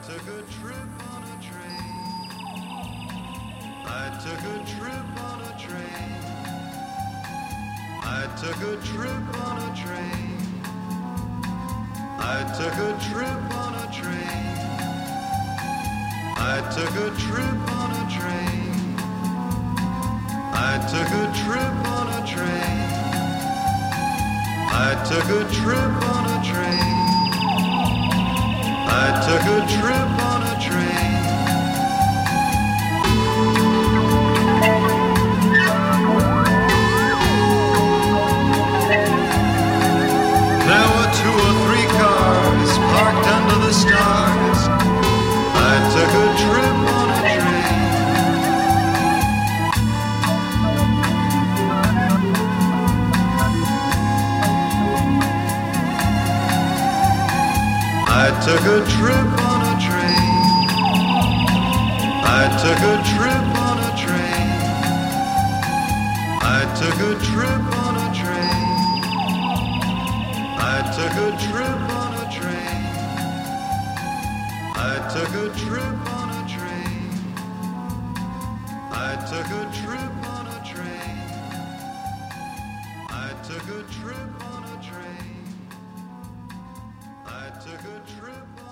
took a trip on a train. I took a trip on a train. I took a trip on a train. I took a trip on a train. I took a trip on a train. I took a trip on a train. I took a trip on a train. I took a trip on a train. There were 2 or 3 cars parked under the stars. I took a trip on a train. I took a trip on a train. I took a trip on a train. I took a trip on a train. I took a trip on a train. I took a trip on a train. I took a trip on a train. I took a trip on a train. I took a trip